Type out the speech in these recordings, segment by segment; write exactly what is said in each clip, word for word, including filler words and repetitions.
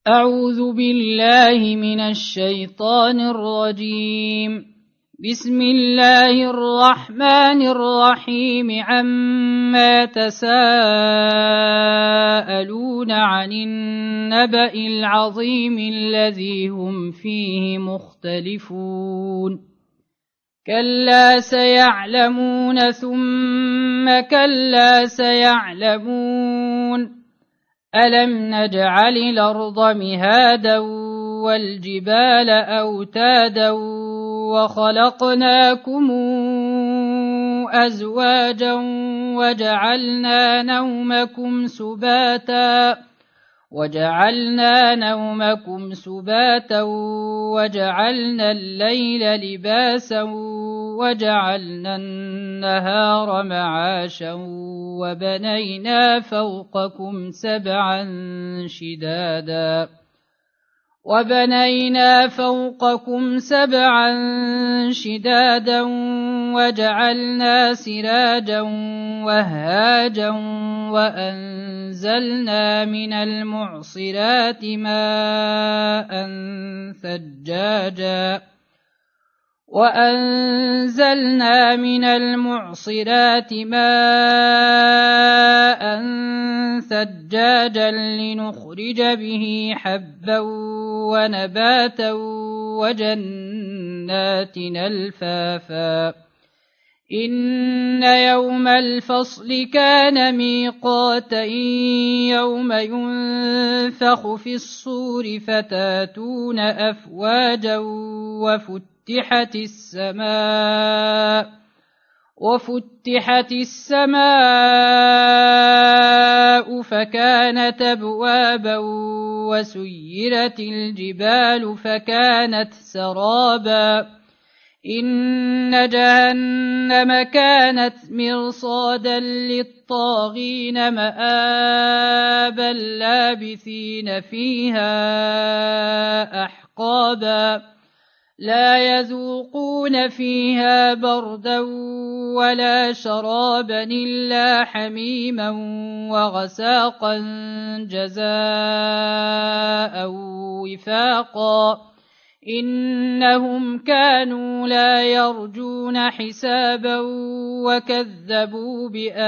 أعوذ بالله من الشيطان الرجيم. بسم الله الرحمن الرحيم. عما تساءلون عن النبأ العظيم الذي هم فيه مختلفون. كلا سيعلمون ثم كلا سيعلمون. ألم نجعل الأرض مهادا والجبال أوتادا وخلقناكم أزواجا وجعلنا نومكم سباتا وجعلنا نومكم سباتا وجعلنا الليل لباسا وجعلنا النهار معاشا وبنينا فوقكم سبعا شدادا وبنينا فوقكم سبعا شدادا وجعلنا سراجا وهاجا وأنزلنا من المعصرات ماء ثجاجا وأنزلنا من المعصرات ماء ثجاجا لنخرج به حبا ونباتا وجنات ألفافا. إن يوم الفصل كان ميقاتا. يوم ينفخ في الصور فتاتون أفواجا وفتحت السماء وفتحت السماء فكانت أبوابا وسيرت الجبال فكانت سرابا. إن جهنم كانت مرصادا للطاغين مآبا لابثين فيها أحقابا. لا يذوقون فيها بردا ولا شرابا إلا حميما وغساقا جزاء وفاقا. إنهم كانوا لا يرجون حسابا وكذبوا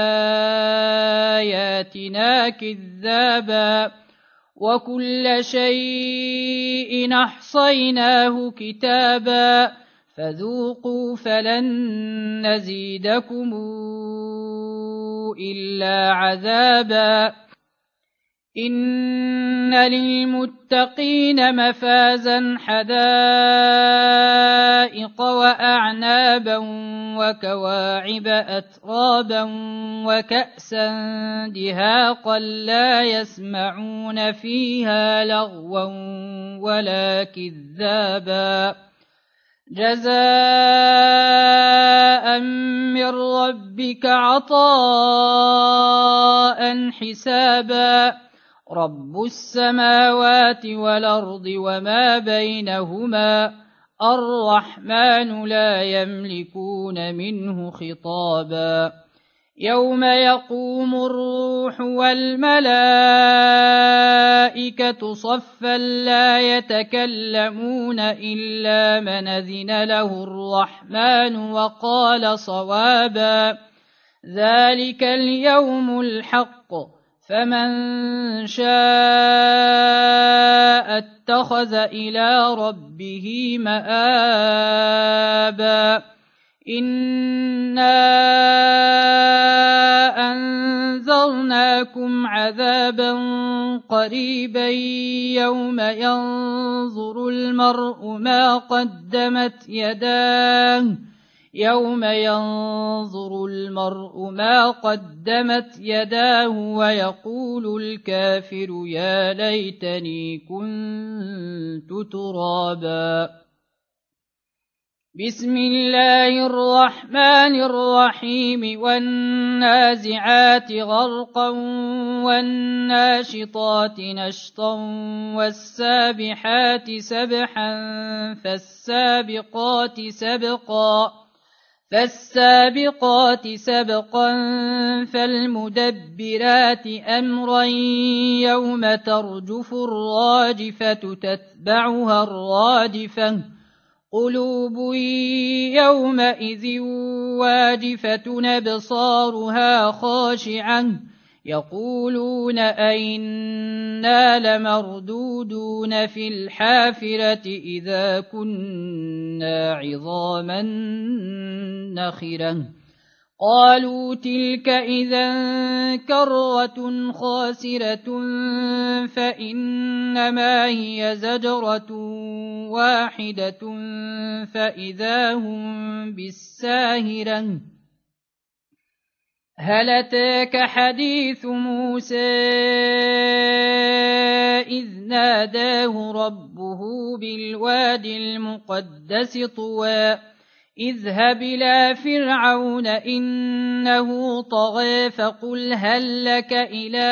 بآياتنا كذابا. وكل شيء أحصيناه كتابا. فذوقوا فلن نزيدكم إلا عذابا. إن للمتقين مفازا حدائق وأعنابا وكواعب أترابا وكأسا دهاقا لا يسمعون فيها لغوا ولا كذابا. جزاء من ربك عطاء حسابا. رب السماوات والأرض وما بينهما الرحمن لا يملكون منه خطابا. يوم يقوم الروح والملائكة صفا لا يتكلمون إلا من أذن له الرحمن وقال صوابا. ذلك اليوم الحق فمن شاء اتخذ إلى ربه مآبا. إنا أنذرناكم عذابا قريبا يوم ينظر المرء ما قدمت يداه يوم ينظر المرء ما قدمت يداه ويقول الكافر يا ليتني كنت ترابا. بسم الله الرحمن الرحيم. والنازعات غرقا والناشطات نشطا والسابحات سبحا فالسابقات سبقا فالسابقات سبقا فالمدبرات أمرا يوم ترجف الراجفة تتبعها الرادفة قلوب يومئذ واجفة أبصارها خاشعة يقولون أئنا لمردودون في الحافرة إذا كنا عظاما نخرة قالوا تلك إذا كرة خاسرة فإنما هي زجرة واحدة فإذا هم بالساهرة هل أتاك حديث موسى إذ ناداه ربه بالواد المقدس طوى اذهب إلى فرعون إنه طغى فقل هل لك إلى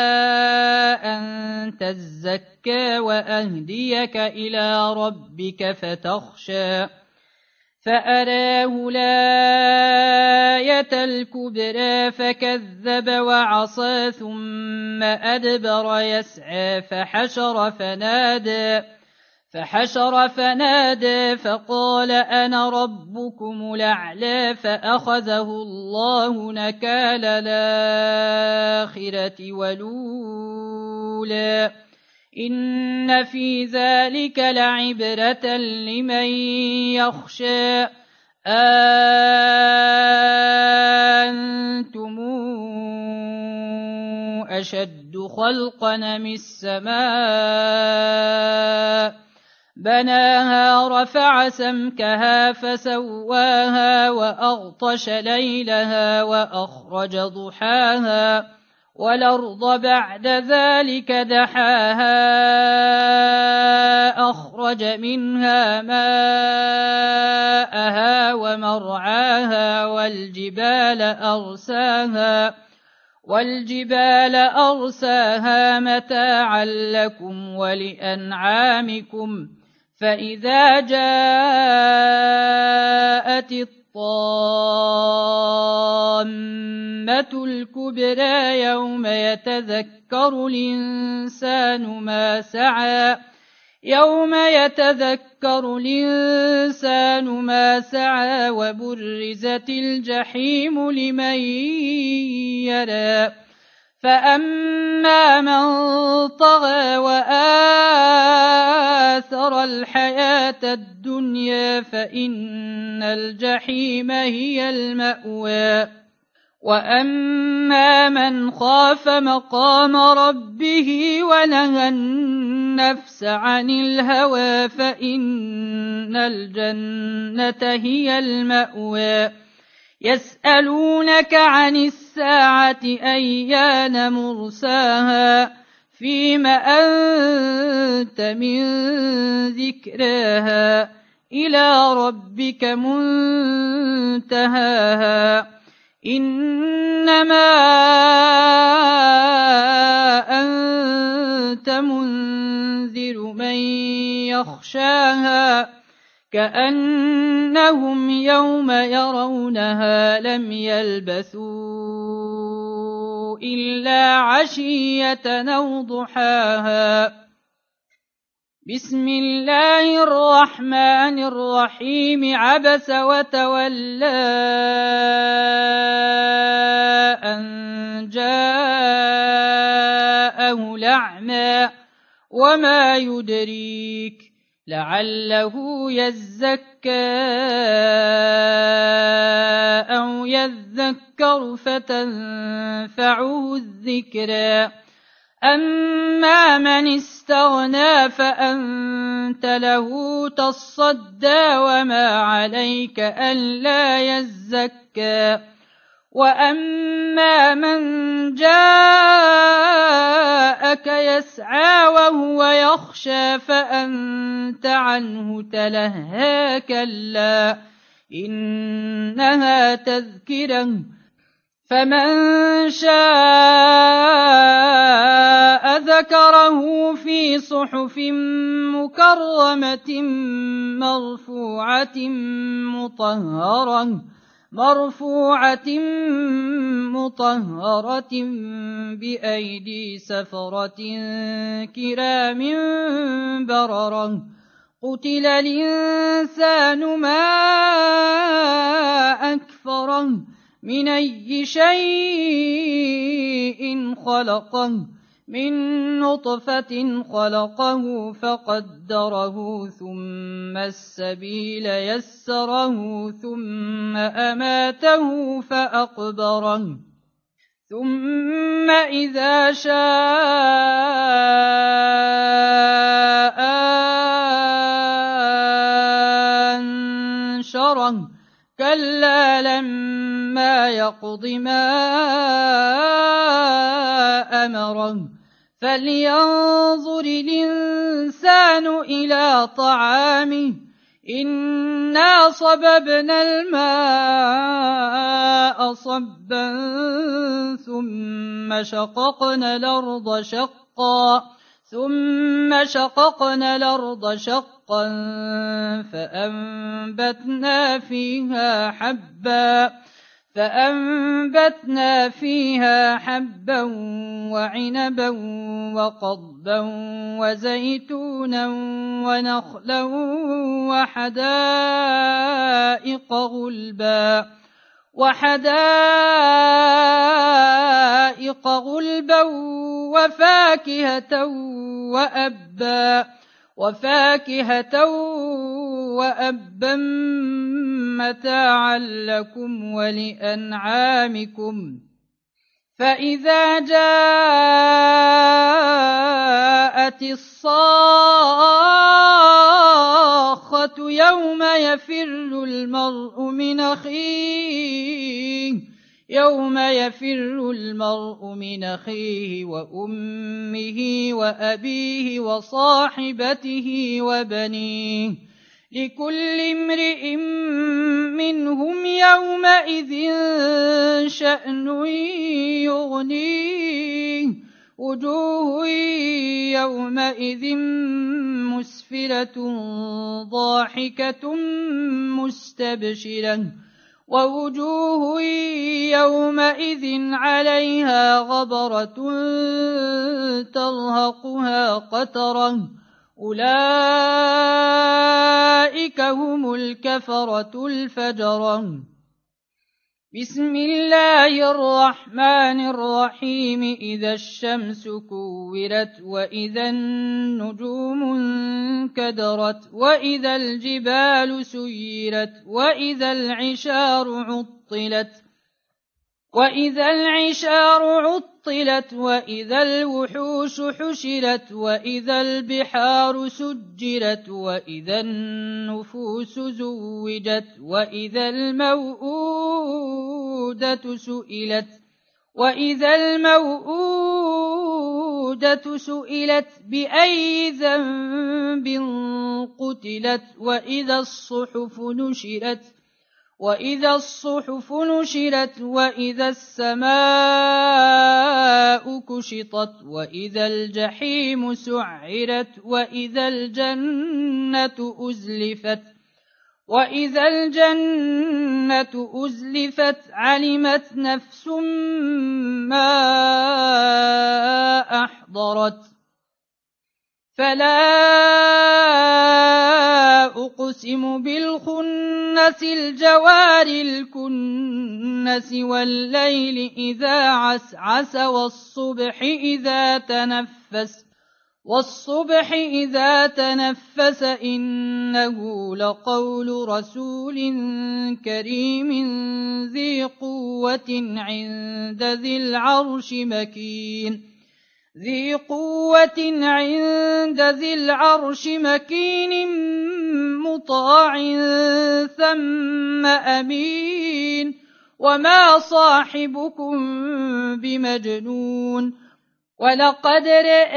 أن تزكى وأهديك إلى ربك فتخشى فأراه الآية الكبرى فكذب وعصى ثم أدبر يسعى فحشر فنادى فحشر فنادى فقال أنا ربكم الأعلى فأخذه الله نكال الآخرة والأولى إن في ذلك لعبرة لمن يخشى أنتم أشد خلقا من السماء بناها رفع سمكها فسواها وأغطش ليلها وأخرج ضحاها والأرض بعد ذلك دحاها أخرج منها ماءها ومرعاها والجبال أرساها والجبال أرساها متاعا لكم ولأنعامكم فإذا جاءت الطامة الكبرى يوم يتذكر الإنسان ما سعى يوم يتذكر الإنسان ما سعى وبرزت الجحيم لمن يرى فأما من طغى وآثر الحياة الدنيا فإن الجحيم هي المأوى وأما من خاف مقام ربه ونهى النفس عن الهوى فإن الجنة هي المأوى يسألونك عن الساعة أيان مرساها فيم أنت من ذكراها إلى ربك منتهاها إنما أنت منذر من يخشاها كأنهم يوم يرونها لم يلبثوا إلا عشية أو ضحاها بسم الله الرحمن الرحيم عبس وتولى أن جاءه الأعمى وما يدريك لعله يزكى أو يذكر فتنفعه الذكرى أما من استغنى فأنت له تصدى وما عليك ألا يزكى وأما من جاءك يسعى وهو يخشى فأنت عنه تلهى كلا إنها تذكرة فمن شاء ذكره في صحف مكرمة مرفوعة مطهرة مرفوعة مطهرة بأيدي سفرة كرام بررة قتل الإنسان ما أكفره من أي شيء خلقه من نطفة خلقه فقدره ثم السبيل يسره ثم أماته فأقبره ثم إذا شاء أنشره كلا لما يقض ما أمره فلينظر الإنسان إلى طعامه إنا صببنا الماء صبا ثم شققنا الأرض شقا ثم شققنا الأرض شقا فأنبتنا فيها حبا فأنبتنا فيها حبا وعنبا وقضبا وزيتونا ونخلا وحدائق غلبا وحدائق غلبا وفاكهة وأبا وفاكهة وأبا متاعا لكم ولأنعامكم فإذا جاءت الصاخة يوم يفر المرء من أخيه يوم يفر المرء من أخيه وأمه وأبيه وصاحبته وبنيه لكل امرئ منهم يومئذ شأن يغنيه وجوه يومئذ مسفرة ضاحكة مستبشرة ووجوه يومئذ عليها غبرة ترهقها قترة أولئك هم الكفرة الفجرة بسم الله الرحمن الرحيم إذا الشمس كورت وإذا النجوم انكدرت وإذا الجبال سيرت وإذا العشار عطلت وإذا العشار عطلت وإذا الوحوش حشرت وإذا البحار سجرت وإذا النفوس زوجت وإذا الموءودة سئلت وإذا الموءودة سئلت بأي ذنب قتلت وإذا الصحف نشرت وإذا الصحف نشرت وإذا السماء كشطت وإذا الجحيم سعرت وإذا الجنة أزلفت وإذا الجنة أزلفت علمت نفس ما أحضرت فلا أقسم بالخنس الجوار الكنس والليل إذا عسعس والصبح إذا تنفس والصبح إذا تنفس إنه لقول رسول كريم ذي قوة عند ذي العرش مكين ذي قوة عند ذي العرش مكين مطاع ثم أمين وما صاحبكم بمجنون ولقد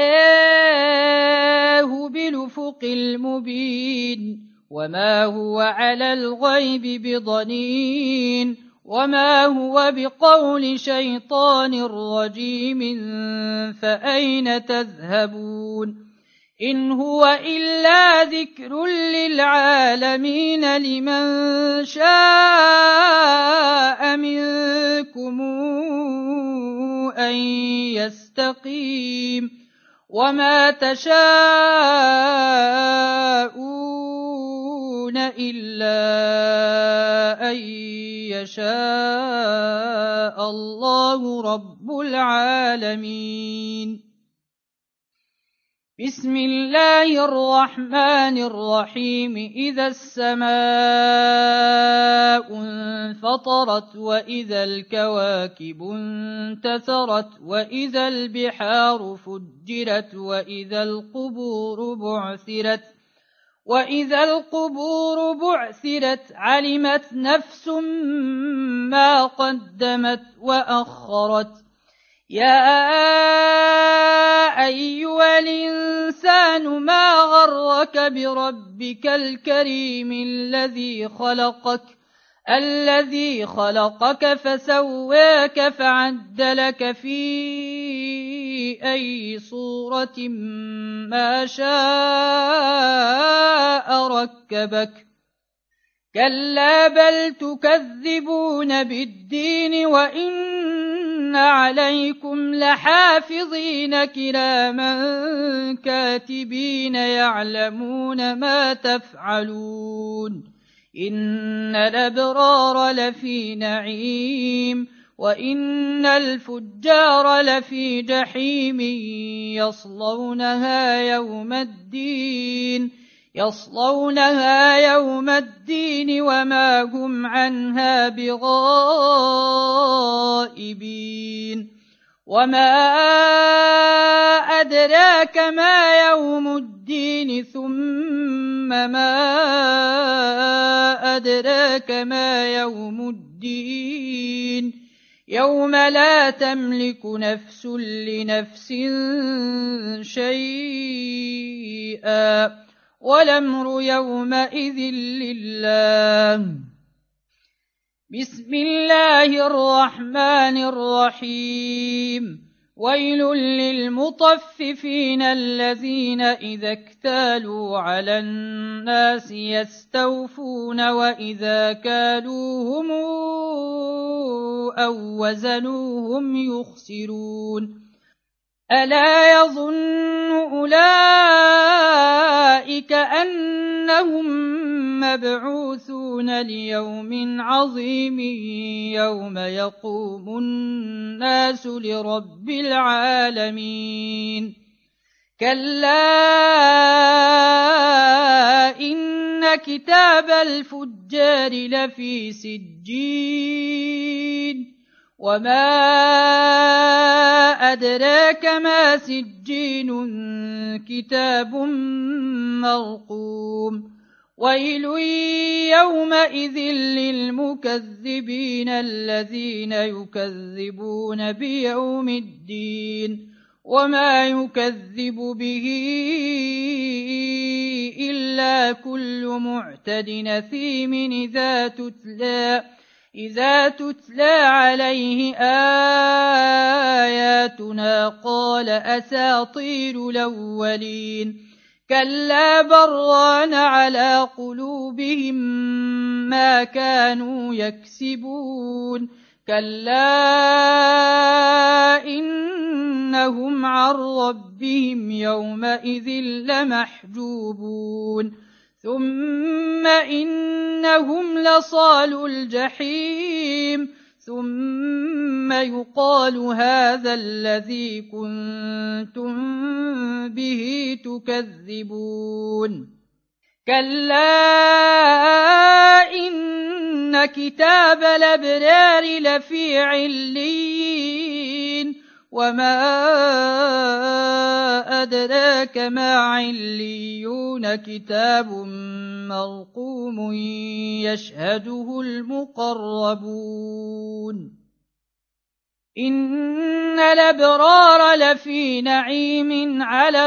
رآه بالأفق المبين وما هو على الغيب بضنين وما هو بقول شيطان رجيم فأين تذهبون إن هو إلا ذكر للعالمين لمن شاء منكم أن يستقيم وما تشاءون إلا أن يشاء الله رب العالمين. بسم الله الرحمن الرحيم. إذا السماء انفطرت وإذا الكواكب انتثرت وإذا البحار فجرت وإذا القبور بعثرت وإذا القبور بعثرت علمت نفس ما قدمت وأخرت. يا أيها الإنسان ما غرك بربك الكريم الذي خلقك الذي خلقك فسواك فعدلك في أي صورة ما شاء ركبك. كلا بل تكذبون بالدين وإن عليكم لحافظين كراما كاتبين يعلمون ما تفعلون. إن الأبرار لفي نعيم وإن الفجار لفي جحيم يصلونها يوم الدين يصلونها يوم الدين وما هم عنها بغائبين. وما أدراك ما يوم الدين ثم ما أدراك ما يوم الدين يوم لا تملك نفس لنفس شيئا والأمر يومئذ لله. بسم الله الرحمن الرحيم. ويل للمطففين الذين إذا اكتالوا على الناس يستوفون وإذا كالوهم أو وزنوهم يخسرون. ألا يظن أولئك أنهم مبعوثون ليوم عظيم يوم يقوم الناس لرب العالمين. كلا إن كتاب الفجار لفي سجين وما أدراك ما سجين كتاب مرقوم. ويل يومئذ للمكذبين الذين يكذبون بيوم الدين وما يكذب به إلا كل معتد نثيم إذا تتلى إذا تتلى عليه آياتنا قال أساطير الأولين. كلا بران على قلوبهم ما كانوا يكسبون. كلا إنهم عن ربهم يومئذ لمحجوبون. ثم إنهم لصالو الجحيم ثم يقال هذا الذي كنتم به تكذبون. كلا إن كتاب الأبرار لفي عليين وما أدراك ما عليون كتاب مرقوم يشهده المقربون. إن الأبرار لفي نعيم على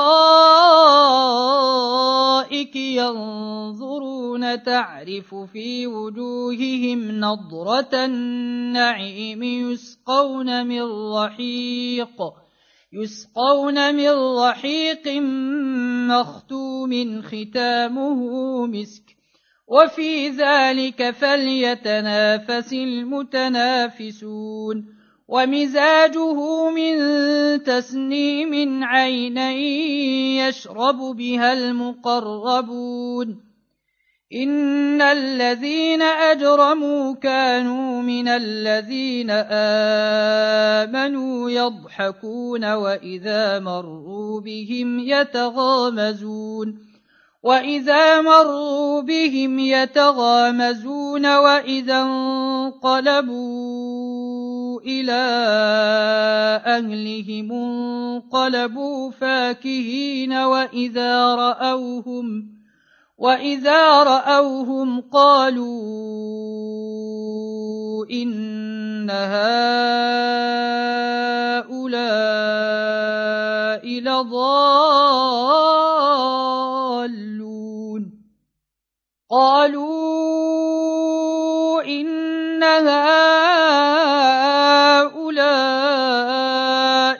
الأرائك ينظرون تعرف في وجوههم نضرة النعيم يسقون من رحيق يسقون من رحيق مختوم ختامه مسك وفي ذلك فليتنافس المتنافسون ومزاجه من تسنيم عينا يشرب بها المقربون إن الذين أجرموا كانوا من الذين آمنوا يضحكون وإذا مروا بهم يتغامزون وإذا مروا بهم يتغامزون وإذا انقلبوا إلى أهلهم انقلبوا فاكهين وإذا رأوهم وإذا رأوهم قالوا إن هؤلاء لضالون قالوا إن هؤلاء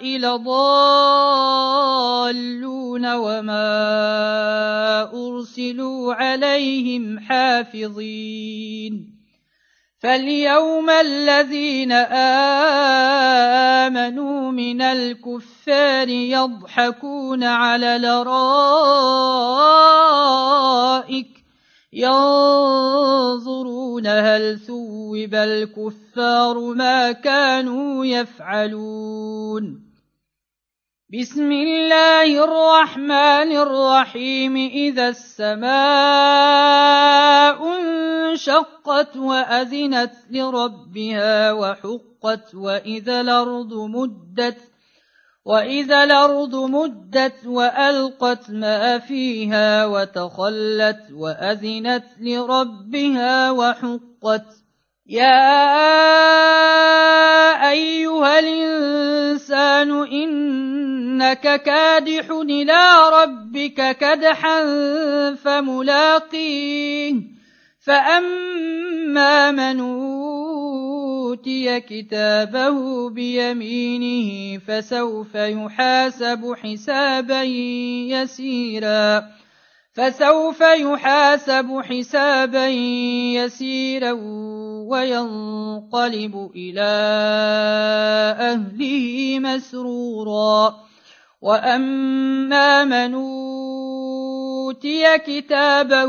لضالون وما أرسلوا عليهم حافظين فاليوم الذين آمنوا من الكفار يضحكون على الأرائك ينظرون هل ثوب الكفار ما كانوا يفعلون بسم الله الرحمن الرحيم إذا السماء انشقت وأذنت لربها وحقت وإذا الأرض مدت وإذا الأرض مدت وألقت ما فيها وتخلت وأذنت لربها وحقت يا أيها الإنسان إنك كادح إلى ربك كدحا فملاقيه فأما من أوتي كتابه بيمينه فسوف يحاسب حسابا يسيرا فسوف يحاسب حسابا يسيرا وينقلب إلى أهله مسرورا وأما من أوتي كتابه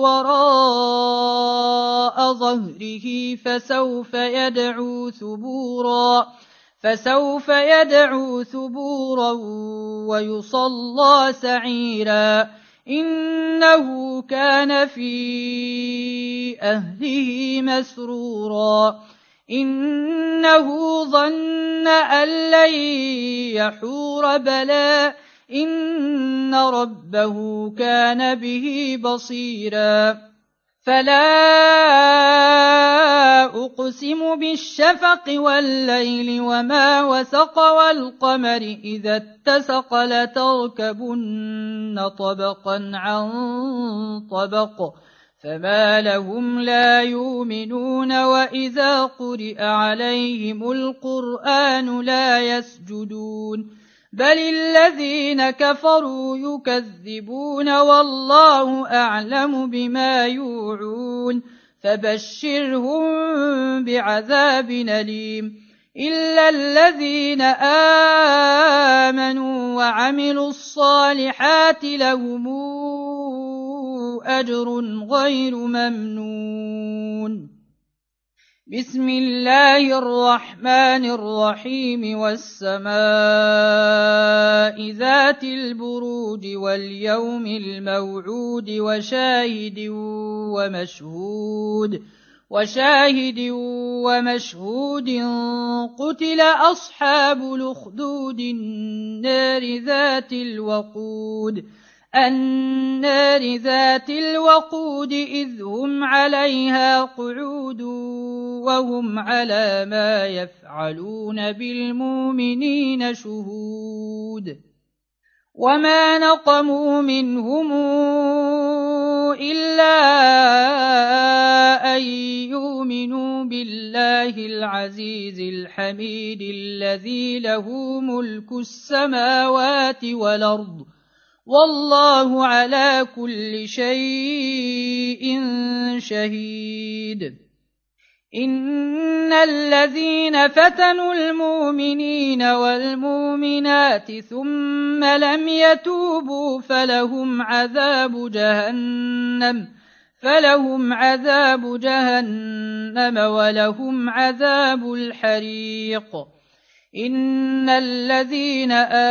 وراء ظهره فسوف يدعو ثبورا فسوف يدعو ثبورا ويصلى سعيرا إنه كان في أهله مسرورا إنه ظن أن لن يحور بلى إن ربه كان به بصيرا فلا أقسم بالشفق والليل وما وسق والقمر إذا اتسق لتركبن طبقا عن طبق فما لهم لا يؤمنون وإذا قرئ عليهم القرآن لا يسجدون بل الذين كفروا يكذبون والله أعلم بما يوعون فبشرهم بعذاب أليم إلا الذين آمنوا وعملوا الصالحات لهم أجر غير ممنون بسم الله الرحمن الرحيم والسماء ذات البروج واليوم الموعود وشاهد ومشهود وشاهد ومشهود قتل أصحاب الأخدود النار ذات الوقود النار ذات الوقود إذ هم عليها قعود وهم على ما يفعلون بالمؤمنين شهود وما نقموا منهم إلا أن يؤمنوا بالله العزيز الحميد الذي له ملك السماوات والأرض والله على كل شيء شهيد. إن الذين فتنوا المؤمنين والمؤمنات ثم لم يتوبوا فلهم عذاب جهنم فلهم عذاب جهنم ولهم عذاب الحريق. إن الذين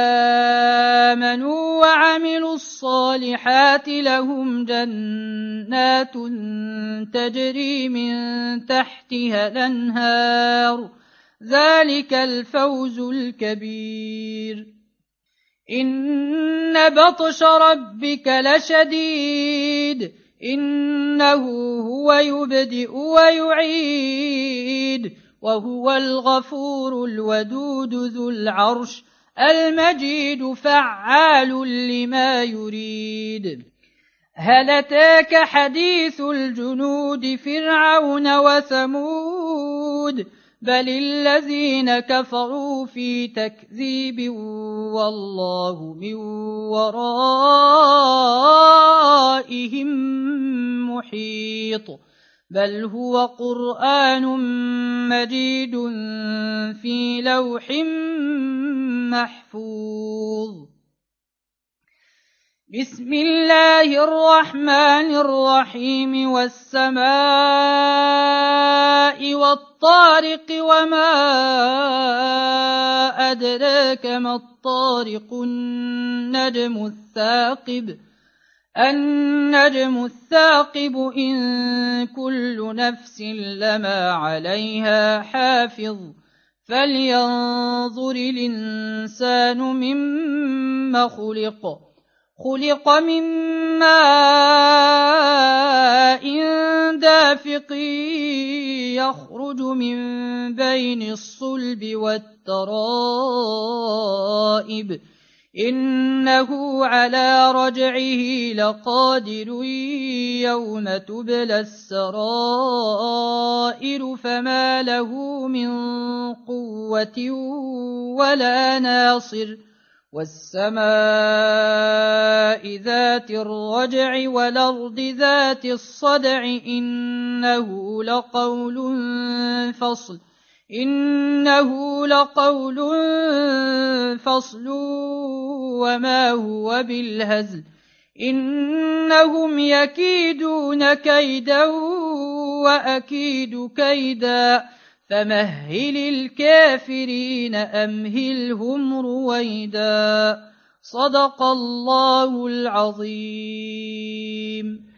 آمنوا وعملوا الصالحات لهم جنات تجري من تحتها الأنهار ذلك الفوز الكبير. إن بطش ربك لشديد إنه هو يبدئ ويعيد وهو الغفور الودود ذو العرش المجيد فعال لما يريد. هل أتاك حديث الجنود فرعون وثمود بل الذين كفروا في تكذيب والله من ورائهم محيط. بل هو قرآن مجيد في لوح محفوظ. بسم الله الرحمن الرحيم والسماء والطارق وما أدراك ما الطارق النجم الثاقب النجم الثاقب إن كل نفس لما عليها حافظ فلينظر الإنسان مما خلق خلق من ماء دافق يخرج من بين الصلب والترائب إنه على رجعه لقادر يوم تبلى السرائر فما له من قوة ولا ناصر. والسماء ذات الرجع والأرض ذات الصدع إنه لقول فصل إنه لقول فصل وما هو بالهزل إنهم يكيدون كيدا وأكيد كيدا فمهل الكافرين أمهلهم رويدا. صدق الله العظيم.